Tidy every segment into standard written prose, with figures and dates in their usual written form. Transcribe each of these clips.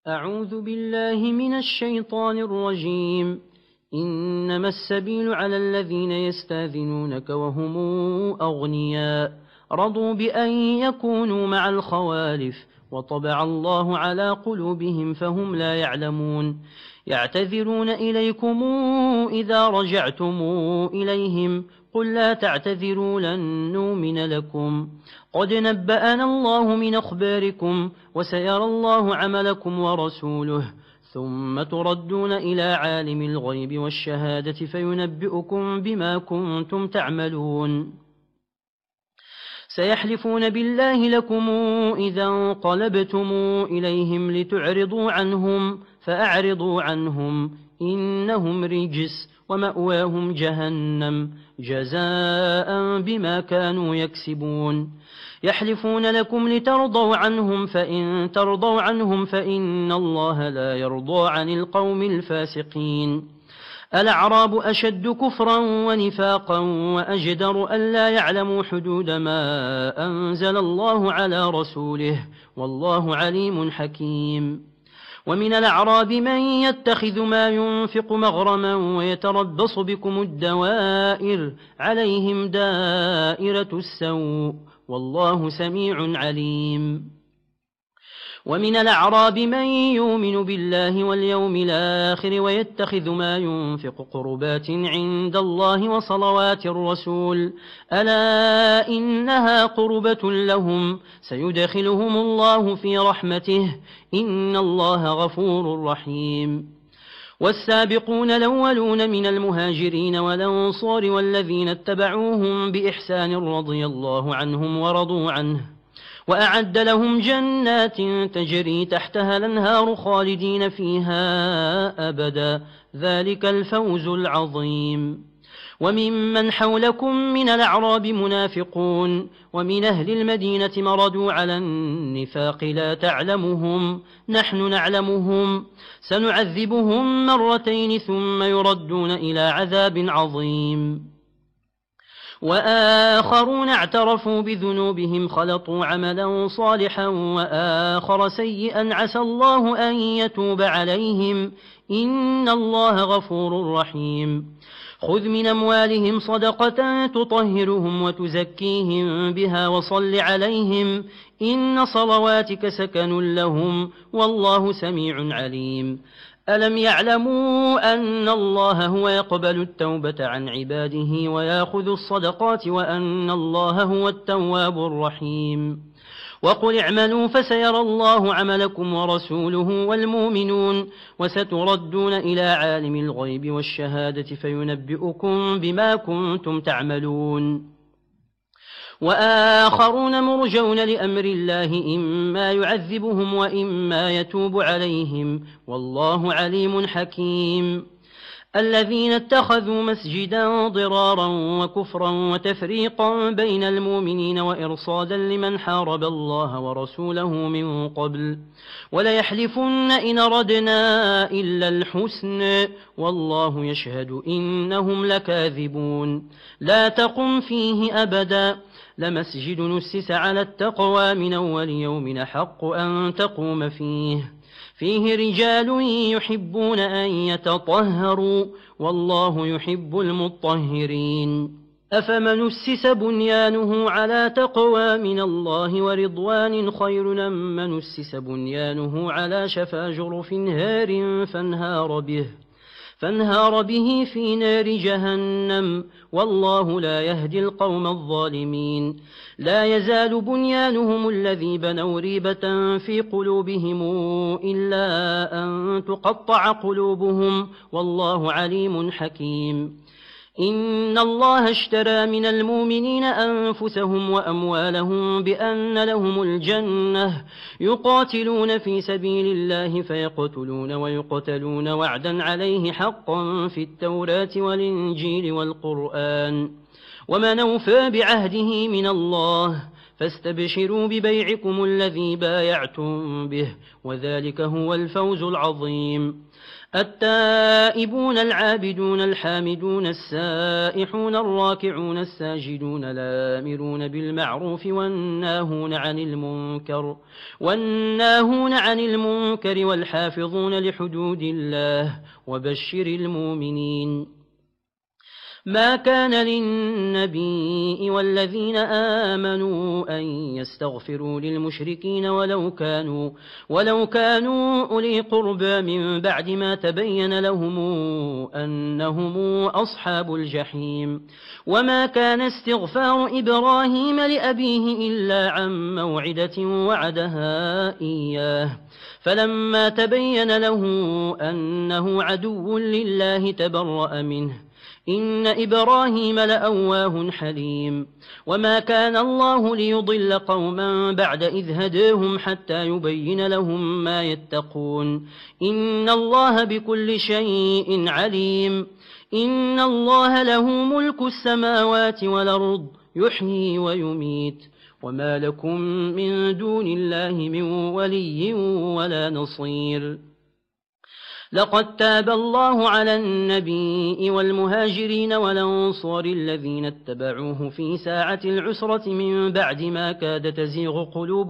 أعوذ بالله من الشيطان الرجيم. إنما السبيل على الذين يستاذنونك وهم أغنياء رضوا بأن يكونوا مع الخوالف وطبع الله على قلوبهم فهم لا يعلمون. يعتذرون إليكم إذا رجعتم إليهم قل لا تعتذروا لن نؤمن لكم قد نبأنا الله من أخباركم وسيرى الله عملكم ورسوله ثم تردون إلى عالم الغيب والشهادة فينبئكم بما كنتم تعملون. سيحلفون بالله لكم إذا انقلبتم إليهم لتعرضوا عنهم فأعرضوا عنهم إنهم رجس ومأواهم جهنم جزاء بما كانوا يكسبون. يحلفون لكم لترضوا عنهم فإن ترضوا عنهم فإن الله لا يرضى عن القوم الفاسقين. الأعراب أشد كفرا ونفاقا وأجدر ألا يعلموا حدود ما أنزل الله على رسوله والله عليم حكيم. ومن الأعراب من يتخذ ما ينفق مغرما ويتربص بكم الدوائر عليهم دائرة السوء والله سميع عليم. ومن الأعراب من يؤمن بالله واليوم الآخر ويتخذ ما ينفق قربات عند الله وصلوات الرسول ألا إنها قربة لهم سيدخلهم الله في رحمته إن الله غفور رحيم. والسابقون الأولون من المهاجرين والأنصار والذين اتبعوهم بإحسان رضي الله عنهم ورضوا عنه وأعد لهم جنات تجري تحتها الأنهار خالدين فيها أبدا ذلك الفوز العظيم. وممن حولكم من الأعراب منافقون ومن أهل المدينة مردوا على النفاق لا تعلمهم نحن نعلمهم سنعذبهم مرتين ثم يردون إلى عذاب عظيم. وآخرون اعترفوا بذنوبهم خلطوا عملا صالحا وآخر سيئا عسى الله أن يتوب عليهم إن الله غفور رحيم. خذ من أموالهم صدقة تطهرهم وتزكيهم بها وصل عليهم إن صلواتك سكن لهم والله سميع عليم. ألم يعلموا أن الله هو يقبل التوبة عن عباده ويأخذ الصدقات وأن الله هو التواب الرحيم. وقل اعملوا فسيرى الله عملكم ورسوله والمؤمنون وستردون إلى عالم الغيب والشهادة فينبئكم بما كنتم تعملون. وآخرون مرجون لأمر الله إما يعذبهم وإما يتوب عليهم والله عليم حكيم. الذين اتخذوا مسجدا ضرارا وكفرا وتفريقا بين المؤمنين وإرصادا لمن حارب الله ورسوله من قبل وليحلفن إن ردنا إلا الحسن والله يشهد إنهم لكاذبون. لا تقم فيه أبدا لمسجد نسس على التقوى من أول يوم أحق أن تقوم فيه رجال يحبون أن يتطهروا والله يحب المطهرين. أفمن أسس بنيانه على تقوى من الله ورضوان خير أم من أسس بنيانه على شفا جرف هار فانهار به في نار جهنم والله لا يهدي القوم الظالمين. لا يزال بنيانهم الذي بنوا ريبة في قلوبهم إلا أن تقطع قلوبهم والله عليم حكيم. إن الله اشترى من المؤمنين أنفسهم وأموالهم بأن لهم الجنة يقاتلون في سبيل الله فيقتلون ويقتلون وعدا عليه حقا في التوراة والإنجيل والقرآن ومن أوفى بعهده من الله فاستبشروا ببيعكم الذي بايعتم به وذلك هو الفوز العظيم. التائبون العابدون الحامدون السائحون الراكعون الساجدون الآمرون بالمعروف والناهون عن المنكر والحافظون لحدود الله وبشر المؤمنين. ما كان للنبي والذين آمنوا أن يستغفروا للمشركين ولو كانوا أولي قربى من بعد ما تبين لهم أنهم أصحاب الجحيم. وما كان استغفار إبراهيم لأبيه إلا عن موعدة وعدها إياه فلما تبين له أنه عدو لله تبرأ منه إن إبراهيم لأواه حليم. وما كان الله ليضل قوما بعد إذ هداهم حتى يبين لهم ما يتقون إن الله بكل شيء عليم. إن الله له ملك السماوات والأرض يحيي ويميت وما لكم من دون الله من ولي ولا نصير. لقد تاب الله على النبي والمهاجرين والأنصار الذين اتبعوه في ساعة العسرة من بعد ما كاد تزيغ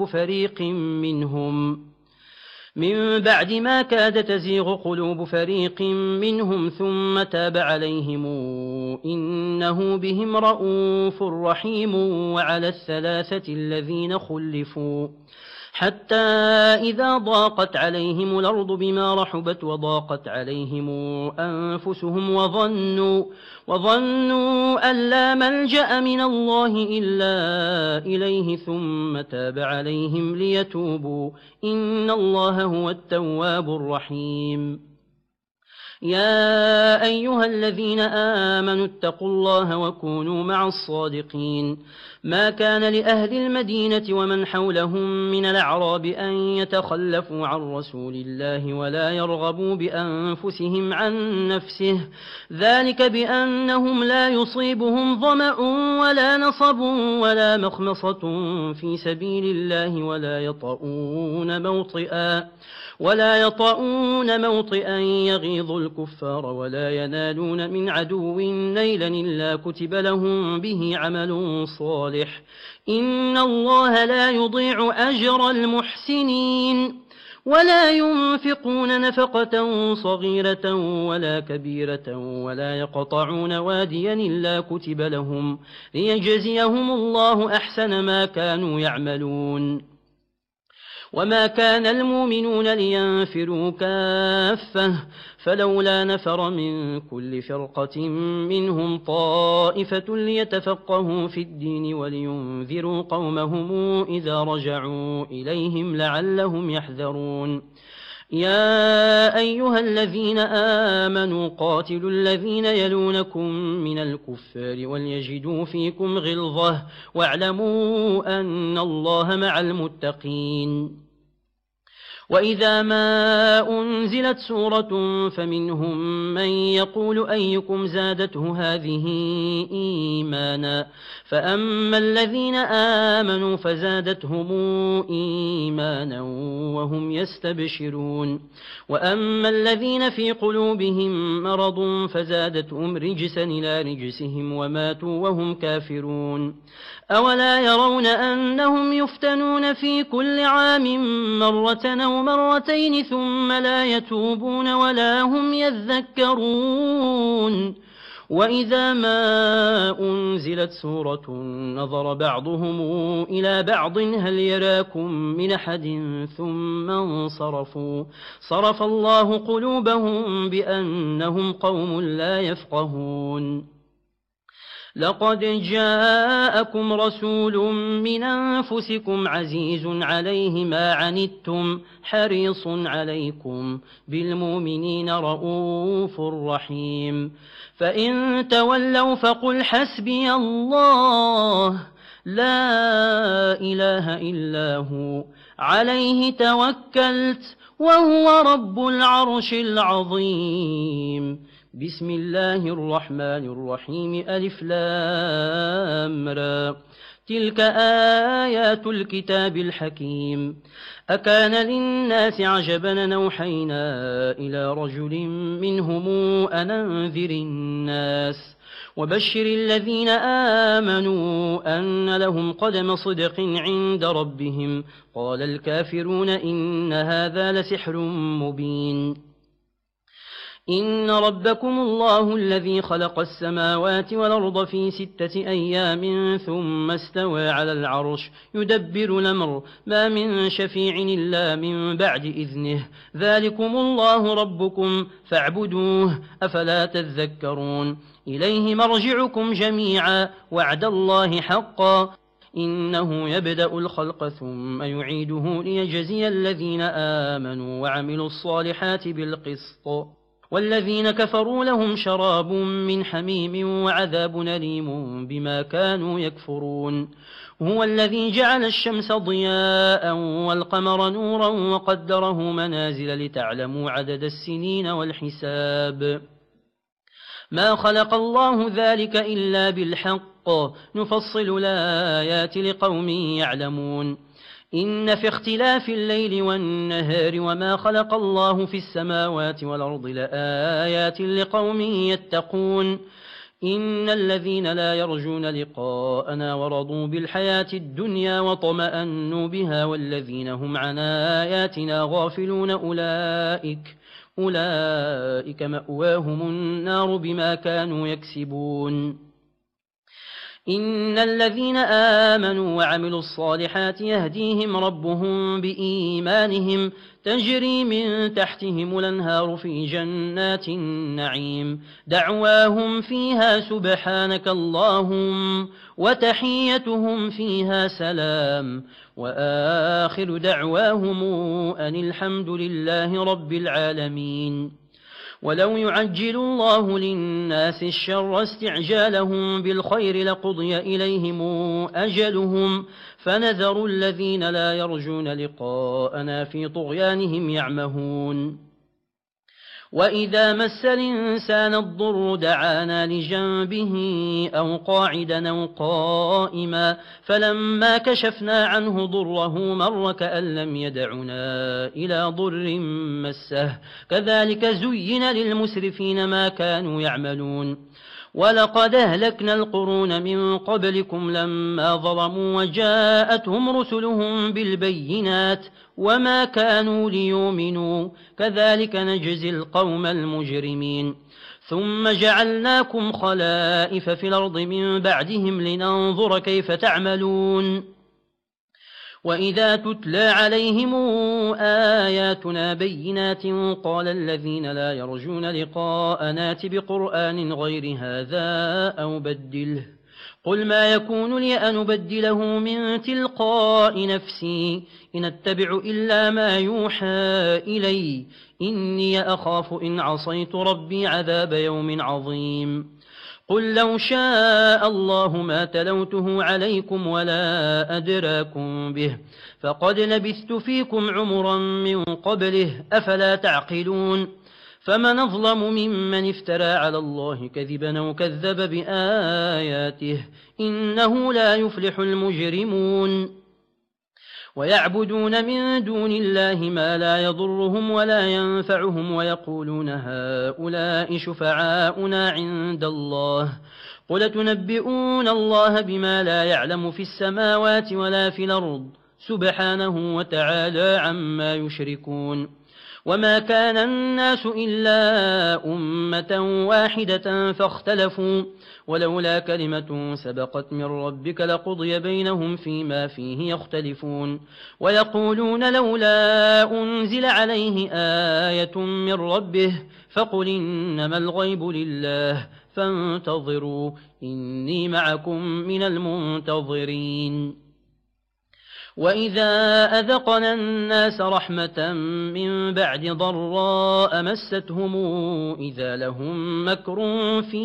قلوب فريق منهم ثم تاب عليهم إنه بهم رءوف رحيم. وعلى الثلاثة الذين خلفوا حتى إذا ضاقت عليهم الأرض بما رحبت وضاقت عليهم أنفسهم وظنوا أن لا ملجأ من الله إلا إليه ثم تاب عليهم ليتوبوا إن الله هو التواب الرحيم. يا أيها الذين آمنوا اتقوا الله وكونوا مع الصادقين. ما كان لأهل المدينة ومن حولهم من الأعراب أن يتخلفوا عن رسول الله ولا يرغبوا بأنفسهم عن نفسه ذلك بأنهم لا يصيبهم ظمأ ولا نصب ولا مخمصة في سبيل الله ولا يطؤون موطئا يغيظ الكفار ولا ينالون من عدو نيلا إلا كتب لهم به عمل صالح إن الله لا يضيع أجر المحسنين. ولا ينفقون نفقة صغيرة ولا كبيرة ولا يقطعون واديا إلا كتب لهم ليجزيهم الله أحسن ما كانوا يعملون. وما كان المؤمنون لينفروا كافة فلولا نفر من كل فرقة منهم طائفة ليتفقهوا في الدين ولينذروا قومهم إذا رجعوا إليهم لعلهم يحذرون. يا أيها الذين آمنوا قاتلوا الذين يلونكم من الكفار وليجدوا فيكم غلظة واعلموا أن الله مع المتقين. وإذا ما أنزلت سورة فمنهم من يقول أيكم زادته هذه إيمانا فأما الذين آمنوا فزادتهم إيمانا وهم يستبشرون وأما الذين في قلوبهم مرض فزادتهم رجسا إلى رجسهم وماتوا وهم كافرون. أولا يرون أنهم يفتنون في كل عام مرة أو مرتين ثم لا يتوبون ولا هم يذكرون. وإذا ما أنزلت سورة نظر بعضهم إلى بعض هل يراكم من أحد ثم انصرفوا صرف الله قلوبهم بأنهم قوم لا يفقهون. لقد جاءكم رسول من أنفسكم عزيز عليه ما عنتم حريص عليكم بالمؤمنين رؤوف رحيم. فإن تولوا فقل حسبي الله لا إله إلا هو عليه توكلت وهو رب العرش العظيم. بسم الله الرحمن الرحيم ألف لام را تلك آيات الكتاب الحكيم. أكان للناس عجبا أن أوحينا إلى رجل منهم أن أنذر الناس وبشر الذين آمنوا أن لهم قدم صدق عند ربهم. قال الكافرون إن هذا لسحر مبين. إن ربكم الله الذي خلق السماوات والأرض في 6 أيام ثم استوى على العرش يدبر الأمر ما من شفيع إلا من بعد إذنه ذلكم الله ربكم فاعبدوه أفلا تذكرون. إليه مرجعكم جميعا وعد الله حقا إنه يبدأ الخلق ثم يعيده ليجزي الذين آمنوا وعملوا الصالحات بالقسط والذين كفروا لهم شراب من حميم وعذاب أليم بما كانوا يكفرون. هو الذي جعل الشمس ضياء والقمر نورا وقدره منازل لتعلموا عدد السنين والحساب. ما خلق الله ذلك إلا بالحق نفصل الآيات لقوم يعلمون. إن في اختلاف الليل والنهار وما خلق الله في السماوات والأرض لآيات لقوم يتقون. إن الذين لا يرجون لقاءنا ورضوا بالحياة الدنيا وطمأنوا بها والذين هم عن آياتنا غافلون أولئك مأواهم النار بما كانوا يكسبون. إن الذين آمنوا وعملوا الصالحات يهديهم ربهم بإيمانهم تجري من تحتهم الأنهار في جنات النعيم دعواهم فيها سبحانك اللهم وتحيتهم فيها سلام وآخر دعواهم أن الحمد لله رب العالمين. ولو يعجل الله للناس الشر استعجالهم بالخير لقضي إليهم أجلهم فنذر الذين لا يرجون لقاءنا في طغيانهم يعمهون. وإذا مس الإنسان الضر دعانا لجنبه أو قاعدا أو قائما فلما كشفنا عنه ضره مر كأن لم يدعنا إلى ضر مسه كذلك زين للمسرفين ما كانوا يعملون. ولقد أهلكنا القرون من قبلكم لما ظلموا وجاءتهم رسلهم بالبينات وما كانوا ليؤمنوا كذلك نجزي القوم المجرمين. ثم جعلناكم خلائف في الأرض من بعدهم لننظر كيف تعملون. وإذا تتلى عليهم آياتنا بينات قال الذين لا يرجون لقاءنا ائت بقرآن غير هذا أو بدله قل ما يكون لي أن أبدله من تلقاء نفسي إن أتبع إلا ما يوحى إلي إني أخاف إن عصيت ربي عذاب يوم عظيم. قل لو شاء الله ما تلوته عليكم ولا أدراكم به فقد لبثت فيكم عمرا من قبله أفلا تعقلون. فمن أظلم ممن افترى على الله كذبا أو كذب بآياته إنه لا يفلح المجرمون. ويعبدون من دون الله ما لا يضرهم ولا ينفعهم ويقولون هؤلاء شفعاؤنا عند الله قل تنبئون الله بما لا يعلم في السماوات ولا في الأرض سبحانه وتعالى عما يشركون. وما كان الناس إلا أمة واحدة فاختلفوا ولولا كلمة سبقت من ربك لقضي بينهم فيما فيه يختلفون. ويقولون لولا أنزل عليه آية من ربه فقل إنما الغيب لله فانتظروا إني معكم من المنتظرين. وإذا أذقنا الناس رحمة من بعد ضراء مستهم إذا لهم مكر في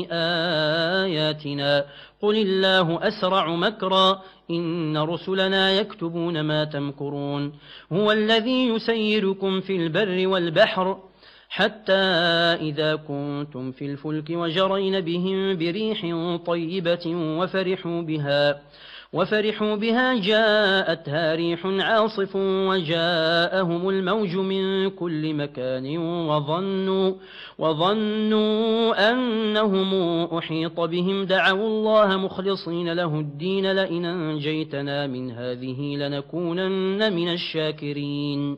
آياتنا قل الله أسرع مكرا إن رسلنا يكتبون ما تمكرون. هو الذي يسيركم في البر والبحر حتى إذا كنتم في الفلك وجرين بهم بريح طيبة وفرحوا بها جاءتها ريح عاصف وجاءهم الموج من كل مكان وظنوا أنهم أحيط بهم دعوا الله مخلصين له الدين لئن أنجيتنا من هذه لنكونن من الشاكرين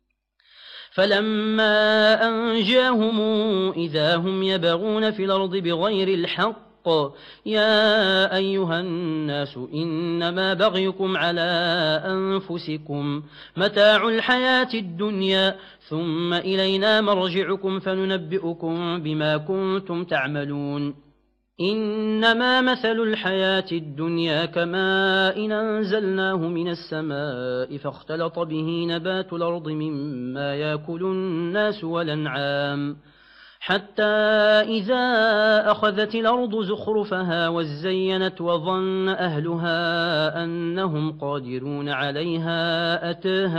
فلما أنجاهم إذا هم يبغون في الأرض بغير الحق يا أيها الناس إنما بغيكم على أنفسكم متاع الحياة الدنيا ثم إلينا مرجعكم فننبئكم بما كنتم تعملون إنما مثل الحياة الدنيا كماء أنزلناه من السماء فاختلط به نبات الأرض مما يأكل الناس والأنعام حتى إذا أخذت الأرض زخرفها وزينت وظن أهلها أنهم قادرون عليها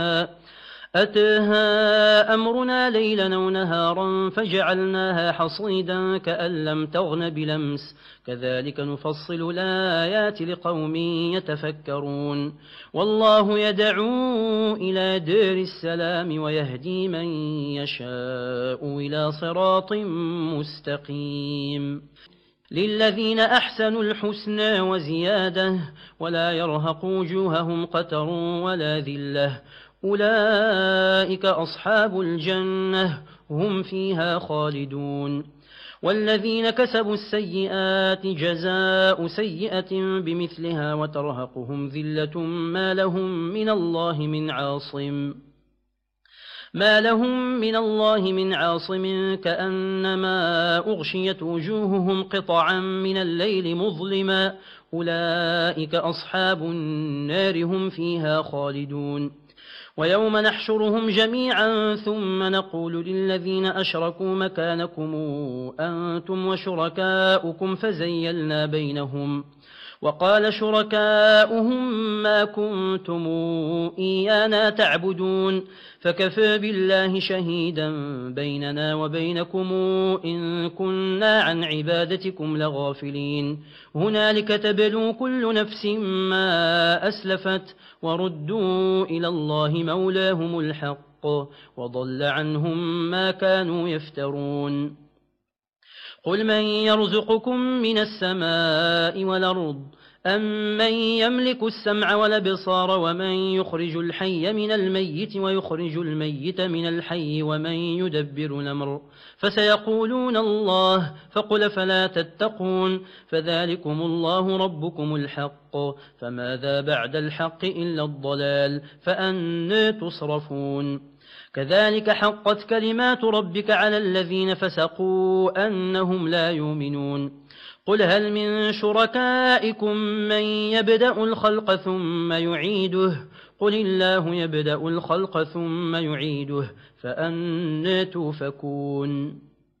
أتاها أمرنا ليلا ونهارا فجعلناها حصيدا كأن لم تغن بلمس كذلك نفصل الآيات لقوم يتفكرون والله يدعو إلى دار السلام ويهدي من يشاء إلى صراط مستقيم للذين أحسنوا الحسنى وزيادة ولا يرهق وجوههم قتر ولا ذلة أولئك أصحاب الجنة هم فيها خالدون والذين كسبوا السيئات جزاء سيئة بمثلها وترهقهم ذلة ما لهم من الله من عاصم كأنما أغشيت وجوههم قطعا من الليل مظلما أولئك أصحاب النار هم فيها خالدون ويوم نحشرهم جميعا ثم نقول للذين أشركوا مكانكم أنتم وشركاؤكم فزيلنا بينهم وقال شركاؤهم ما كنتم إيانا تعبدون فكفى بالله شهيدا بيننا وبينكم إن كنا عن عبادتكم لغافلين هنالك تبلو كل نفس ما أسلفت وردوا إلى الله مولاهم الحق وضل عنهم ما كانوا يفترون قل من يرزقكم من السماء والأرض أمن يملك السمع والأبصار ومن يخرج الحي من الميت ويخرج الميت من الحي ومن يدبر الأمر فسيقولون الله فقل فلا تتقون فذلكم الله ربكم الحق فماذا بعد الحق إلا الضلال فأنى تصرفون كذلك حقت كلمات ربك على الذين فسقوا أنهم لا يؤمنون قل هل من شركائكم من يبدأ الخلق ثم يعيده قل الله يبدأ الخلق ثم يعيده فأنى توفكون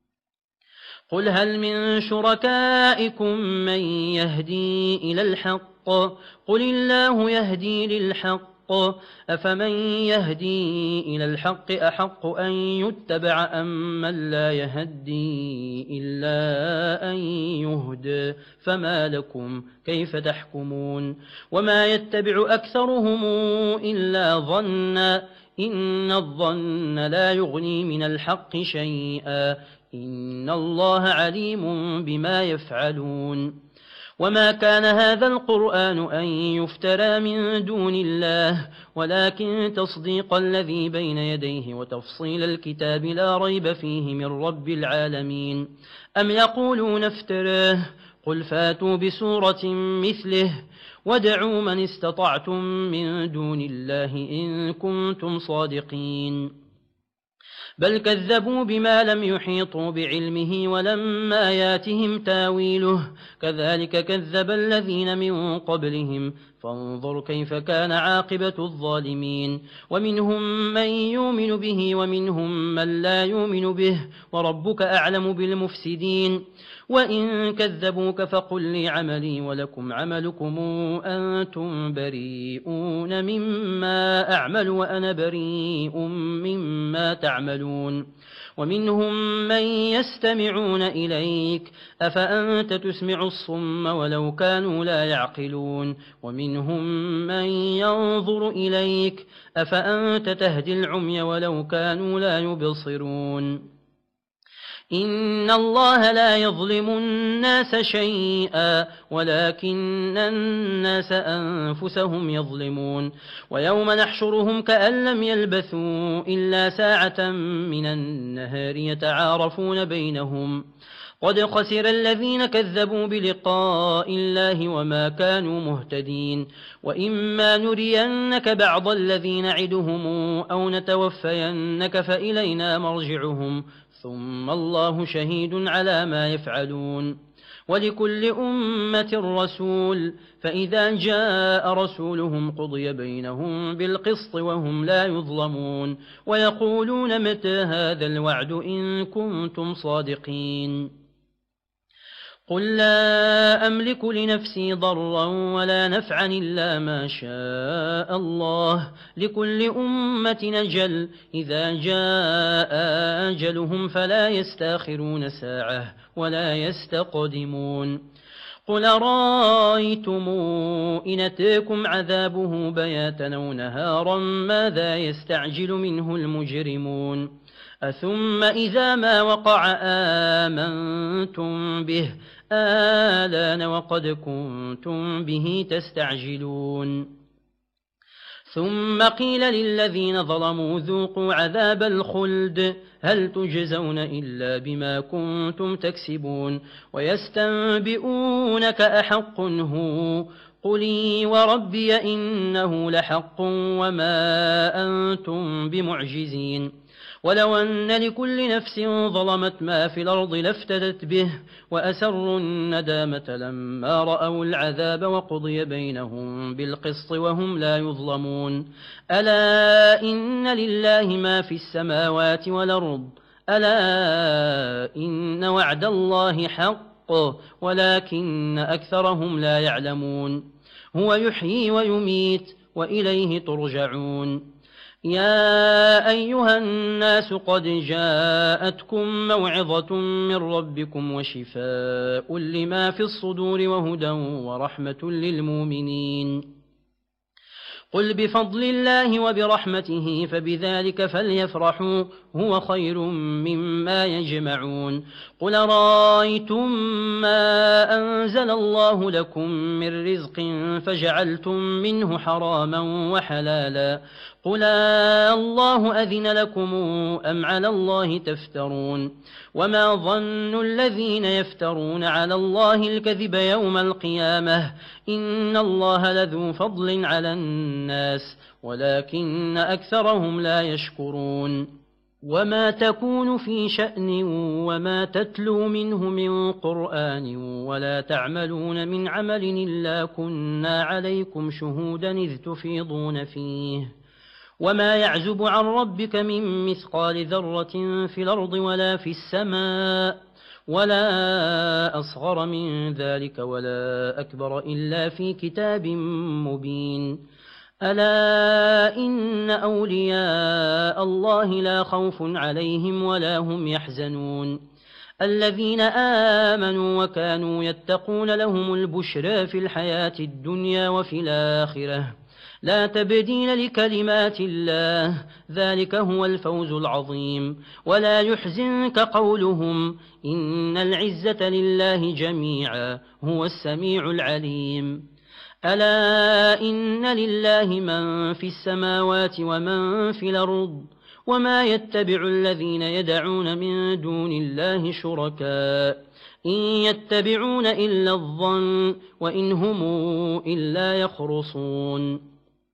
قل هل من شركائكم من يهدي إلى الحق قل الله يهدي للحق أفمن يهدي إلى الحق أحق أن يتبع أم من لا يهدي إلا أن يهدى فما لكم كيف تحكمون وما يتبع أكثرهم إلا ظنا إن الظن لا يغني من الحق شيئا إن الله عليم بما يفعلون وما كان هذا القرآن أن يفترى من دون الله ولكن تصديق الذي بين يديه وتفصيل الكتاب لا ريب فيه من رب العالمين أم يقولون افتراه قل فاتوا بسورة مثله وادعوا من استطعتم من دون الله إن كنتم صادقين بل كذبوا بما لم يحيطوا بعلمه ولما ياتهم تاويله كذلك كذب الذين من قبلهم فانظر كيف كان عاقبة الظالمين ومنهم من يؤمن به ومنهم من لا يؤمن به وربك أعلم بالمفسدين وإن كذبوك فقل لي عملي ولكم عملكم أنتم بريئون مما أعمل وأنا بريء مما ما تعملون ومنهم من يستمعون إليك أفأنت تسمع الصم ولو كانوا لا يعقلون ومنهم من ينظر إليك أفأنت تهدي العمي ولو كانوا لا يبصرون إن الله لا يظلم الناس شيئا ولكن الناس أنفسهم يظلمون ويوم نحشرهم كأن لم يلبثوا إلا ساعة من النهار يتعارفون بينهم قد خسر الذين كذبوا بلقاء الله وما كانوا مهتدين وإما نرينك بعض الذي نعدهم أو نتوفينك فإلينا مرجعهم ثم الله شهيد على ما يفعلون ولكل أمة رسول فإذا جاء رسولهم قضي بينهم بالقسط وهم لا يظلمون ويقولون متى هذا الوعد إن كنتم صادقين قل لا أملك لنفسي ضرا ولا نفعا إلا ما شاء الله لكل أمة أجل إذا جاء أجلهم فلا يستأخرون ساعة ولا يستقدمون قل رأيتم إن أتاكم عذابه بياتا أو نهارا ماذا يستعجل منه المجرمون أثم إذا ما وقع آمنتم به آلان وقد كنتم به تستعجلون ثم قيل للذين ظلموا ذوقوا عذاب الخلد هل تجزون إلا بما كنتم تكسبون ويستنبئونك أحق هو قلي وربي إنه لحق وما أنتم بمعجزين ولو أن لكل نفس ظلمت ما في الأرض لافتدت به وأسروا الندامة لما رأوا العذاب وقضي بينهم بالقسط وهم لا يظلمون ألا إن لله ما في السماوات والأرض ألا إن وعد الله حق ولكن أكثرهم لا يعلمون هو يحيي ويميت وإليه ترجعون يا أيها الناس قد جاءتكم موعظة من ربكم وشفاء لما في الصدور وهدى ورحمة للمؤمنين قل بفضل الله وبرحمته فبذلك فليفرحوا هو خير مما يجمعون قل رأيتم ما أنزل الله لكم من رزق فجعلتم منه حراما وحلالا قل الله أذن لكم أم على الله تفترون وما ظن الذين يفترون على الله الكذب يوم القيامة إن الله لذو فضل على الناس ولكن أكثرهم لا يشكرون وما تكون في شأن وما تتلو منه من قرآن ولا تعملون من عمل إلا كنا عليكم شهودا إذ تفيضون فيه وما يعزب عن ربك من مثقال ذرة في الأرض ولا في السماء ولا أصغر من ذلك ولا أكبر إلا في كتاب مبين ألا إن أولياء الله لا خوف عليهم ولا هم يحزنون الذين آمنوا وكانوا يتقون لهم البشرى في الحياة الدنيا وفي الآخرة لا تبديل لكلمات الله ذلك هو الفوز العظيم ولا يحزنك قولهم إن العزة لله جميعا هو السميع العليم ألا إن لله من في السماوات ومن في الأرض وما يتبع الذين يدعون من دون الله شركاء إن يتبعون إلا الظن وإن هم إلا يخرصون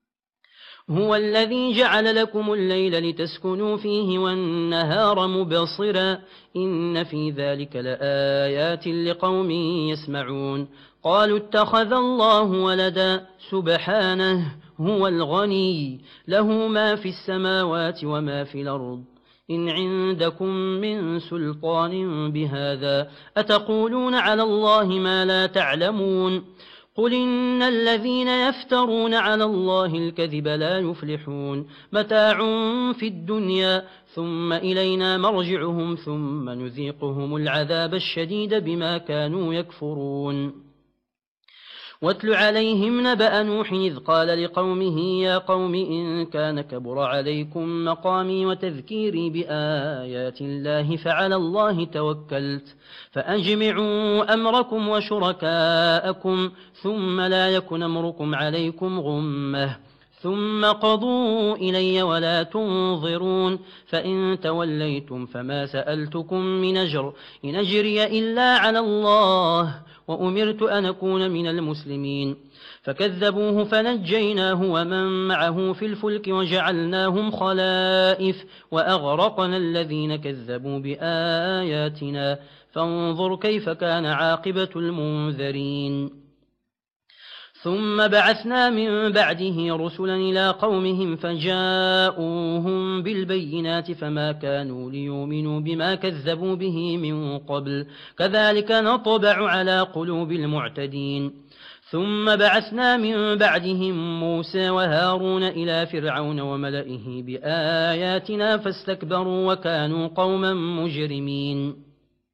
هو الذي جعل لكم الليل لتسكنوا فيه والنهار مبصرا إن في ذلك لآيات لقوم يسمعون قالوا اتخذ الله ولدا سبحانه هو الغني له ما في السماوات وما في الأرض إن عندكم من سلطان بهذا أتقولون على الله ما لا تعلمون قل إن الذين يفترون على الله الكذب لا يفلحون متاع في الدنيا ثم إلينا مرجعهم ثم نذيقهم العذاب الشديد بما كانوا يكفرون واتل عليهم نبأ نوح إذ قال لقومه يا قوم إن كان كبر عليكم مقامي وتذكيري بآيات الله فعلى الله توكلت فأجمعوا أمركم وشركاءكم ثم لا يكن أمركم عليكم غمة ثم قضوا إلي ولا تنظرون فإن توليتم فما سألتكم من أجر إن أجري إلا على الله وأمرت أن أكون من المسلمين فكذبوه فنجيناه ومن معه في الفلك وجعلناهم خلائف وأغرقنا الذين كذبوا بآياتنا فانظر كيف كان عاقبة المنذرين ثم بعثنا من بعده رسلا إلى قومهم فجاءوهم بالبينات فما كانوا ليؤمنوا بما كذبوا به من قبل كذلك نطبع على قلوب المعتدين ثم بعثنا من بعدهم موسى وهارون إلى فرعون وملئه بآياتنا فاستكبروا وكانوا قوما مجرمين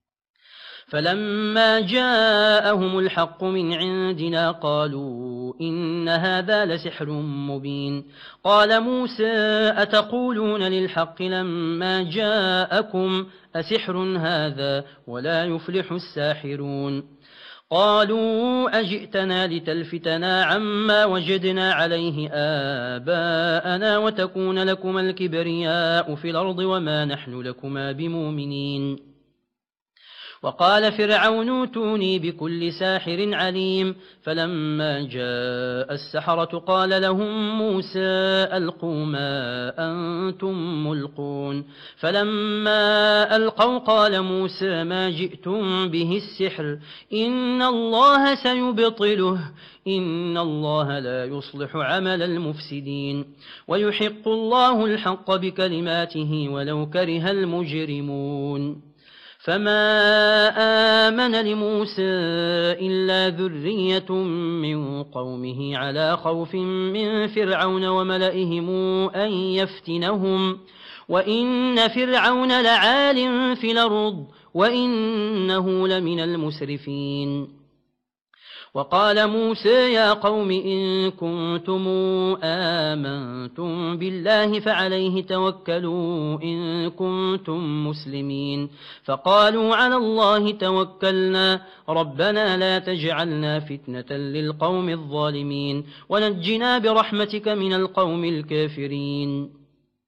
فلما جاءهم الحق من عندنا قالوا إن هذا لسحر مبين قال موسى أتقولون للحق لما جاءكم أسحر هذا ولا يفلح الساحرون قالوا أجئتنا لتلفتنا عما وجدنا عليه آباءنا وتكون لكما الكبرياء في الأرض وما نحن لكما بمؤمنين وقال فرعون اوتوني بكل ساحر عليم فلما جاء السحرة قال لهم موسى ألقوا ما أنتم ملقون فلما ألقوا قال موسى ما جئتم به السحر إن الله سيبطله إن الله لا يصلح عمل المفسدين ويحق الله الحق بكلماته ولو كره المجرمون فما آمن لموسى إلا ذرية من قومه على خوف من فرعون وملئهم أن يفتنهم وإن فرعون لعال في الأرض وإنه لمن المسرفين وقال موسى يا قوم إن كنتم آمنتم بالله فعليه توكلوا إن كنتم مسلمين فقالوا على الله توكلنا ربنا لا تجعلنا فتنة للقوم الظالمين ونجنا برحمتك من القوم الكافرين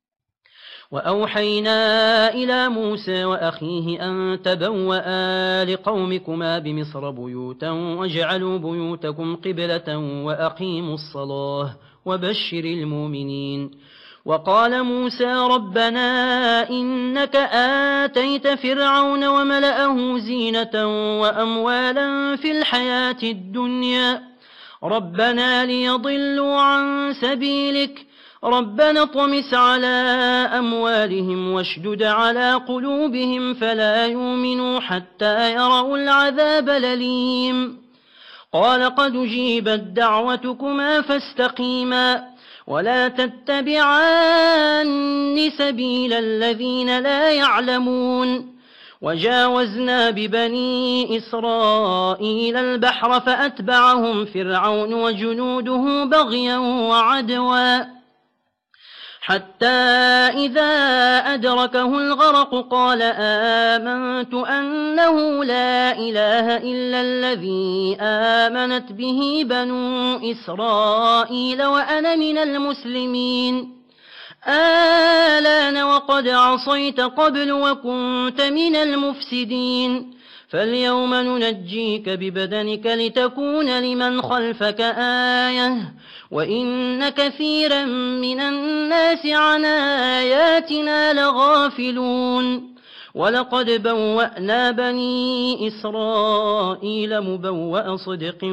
وأوحينا إلى موسى وأخيه أن تبوأ لقومكما بمصر بيوتا واجعلوا بيوتكم قبلة وأقيموا الصلاة وبشر المؤمنين وقال موسى ربنا إنك آتيت فرعون وملأه زينة وأموالا في الحياة الدنيا ربنا ليضلوا عن سبيلك ربنا اطمس على أموالهم واشدد على قلوبهم فلا يؤمنوا حتى يروا العذاب الأليم قال قد أجيبت دعوتكما فاستقيما ولا تتبعان سبيل الذين لا يعلمون وجاوزنا ببني إسرائيل البحر فأتبعهم فرعون وجنوده بغيا وعدوا حتى إذا أدركه الغرق قال آمنت أنه لا إله إلا الذي آمنت به بنو إسرائيل وأنا من المسلمين آلان وقد عصيت قبل وكنت من المفسدين فاليوم ننجيك ببدنك لتكون لمن خلفك آية وإن كثيرا من الناس عن آياتنا لغافلون ولقد بوأنا بني إسرائيل مبوأ صدق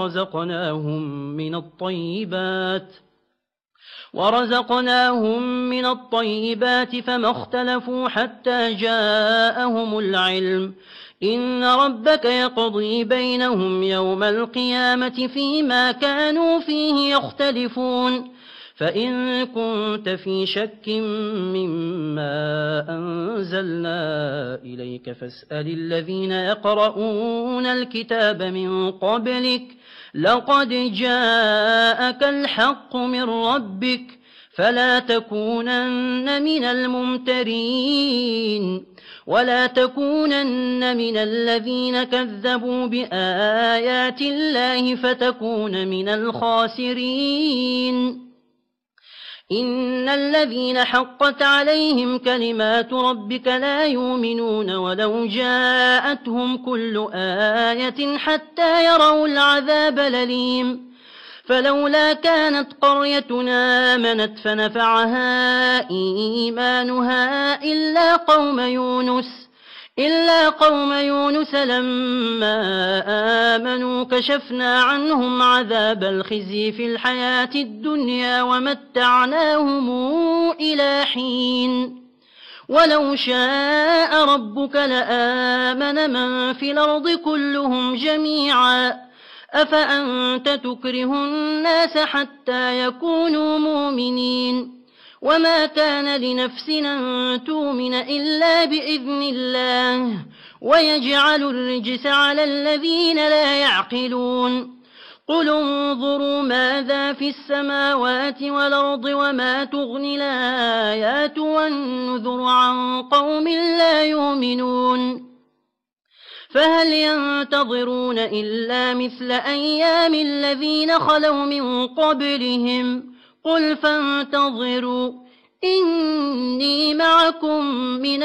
ورزقناهم من الطيبات فما اختلفوا حتى جاءهم العلم إن ربك يقضي بينهم يوم القيامة فيما كانوا فيه يختلفون فإن كنت في شك مما أنزلنا إليك فاسأل الذين يقرؤون الكتاب من قبلك لقد جاءك الحق من ربك فلا تكونن من الممترين ولا تكونن من الذين كذبوا بآيات الله فتكون من الخاسرين إن الذين حقت عليهم كلمات ربك لا يؤمنون ولو جاءتهم كل آية حتى يروا العذاب الأليم فلولا كانت قريتنا آمنت فنفعها إيمانها إلا قوم يونس لما آمنوا كشفنا عنهم عذاب الخزي في الحياة الدنيا ومتعناهم إلى حين ولو شاء ربك لآمن من في الأرض كلهم جميعا أفأنت تكره الناس حتى يكونوا مؤمنين وما كان لنفس أن تؤمن إلا بإذن الله ويجعل الرجس على الذين لا يعقلون قل انظروا ماذا في السماوات والأرض وما تغني الآيات والنذر عن قوم لا يؤمنون فهل ينتظرون إلا مثل أيام الذين خلوا من قبلهم قل فانتظروا إني معكم من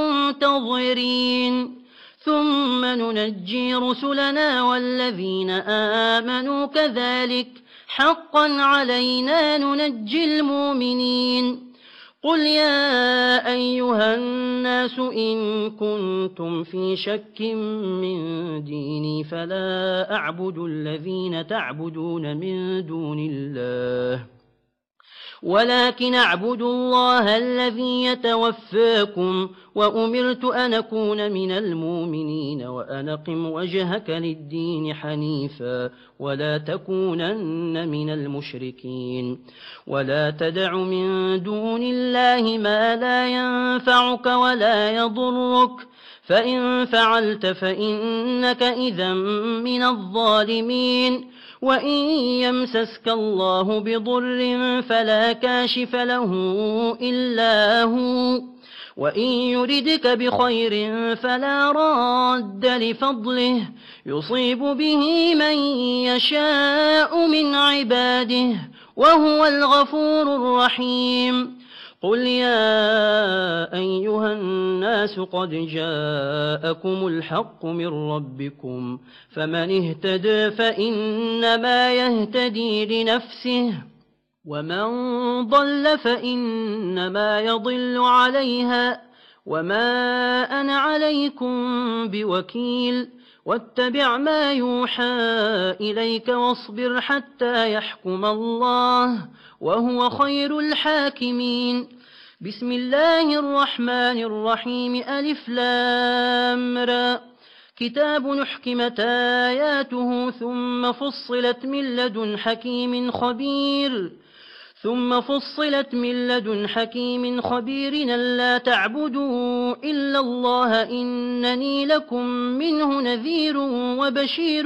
المنتظرين ثم ننجي رسلنا والذين آمنوا كذلك حقا علينا ننجي المؤمنين قل يا أيها الناس إن كنتم في شك من ديني فلا أعبد الذين تعبدون من دون الله ولكن أعبد الله الذي يتوفاكم وأمرت أن أكون من المؤمنين وأن أقم وجهك للدين حنيفا ولا تكونن من المشركين ولا تدع من دون الله ما لا ينفعك ولا يضرك فإن فعلت فإنك إذا من الظالمين وإن يمسسك الله بضر فلا كاشف له إلا هو وإن يردك بخير فلا راد لفضله يصيب به من يشاء من عباده وهو الغفور الرحيم قل يا أيها الناس قد جاءكم الحق من ربكم فمن اهتدى فإنما يهتدي لنفسه ومن ضل فإنما يضل عليها وما أنا عليكم بوكيل واتبع ما يوحى إليك واصبر حتى يحكم الله وهو خير الحاكمين بسم الله الرحمن الرحيم ألف لام را كتاب أحكمت آياته ثم فصلت من لدن حكيم خبير ألا تعبدوا إلا الله إنني لكم منه نذير وبشير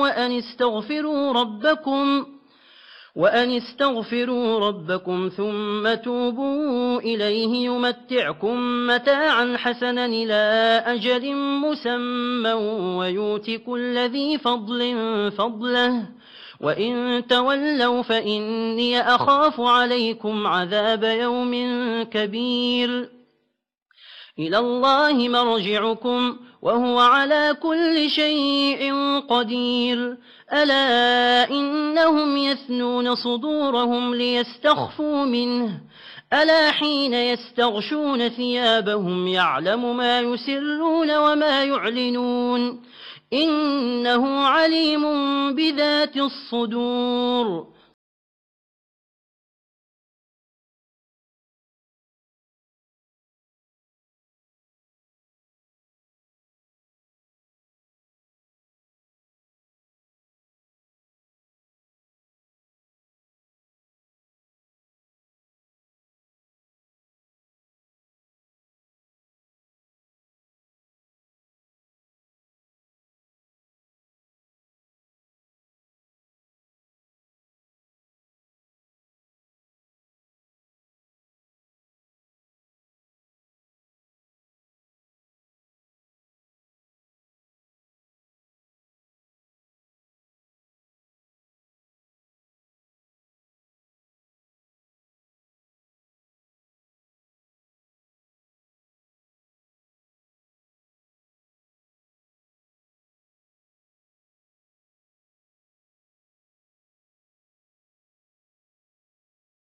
وأن استغفروا ربكم ثم توبوا إليه يمتعكم متاعا حسنا إلى أجل مسمى ويؤت كل ذي فضل فضله وإن تولوا فإني أخاف عليكم عذاب يوم كبير إلى الله مرجعكم وهو على كل شيء قدير ألا إنهم يثنون صدورهم ليستخفوا منه ألا حين يستغشون ثيابهم يعلم ما يسرون وما يعلنون إنه عليم بذات الصدور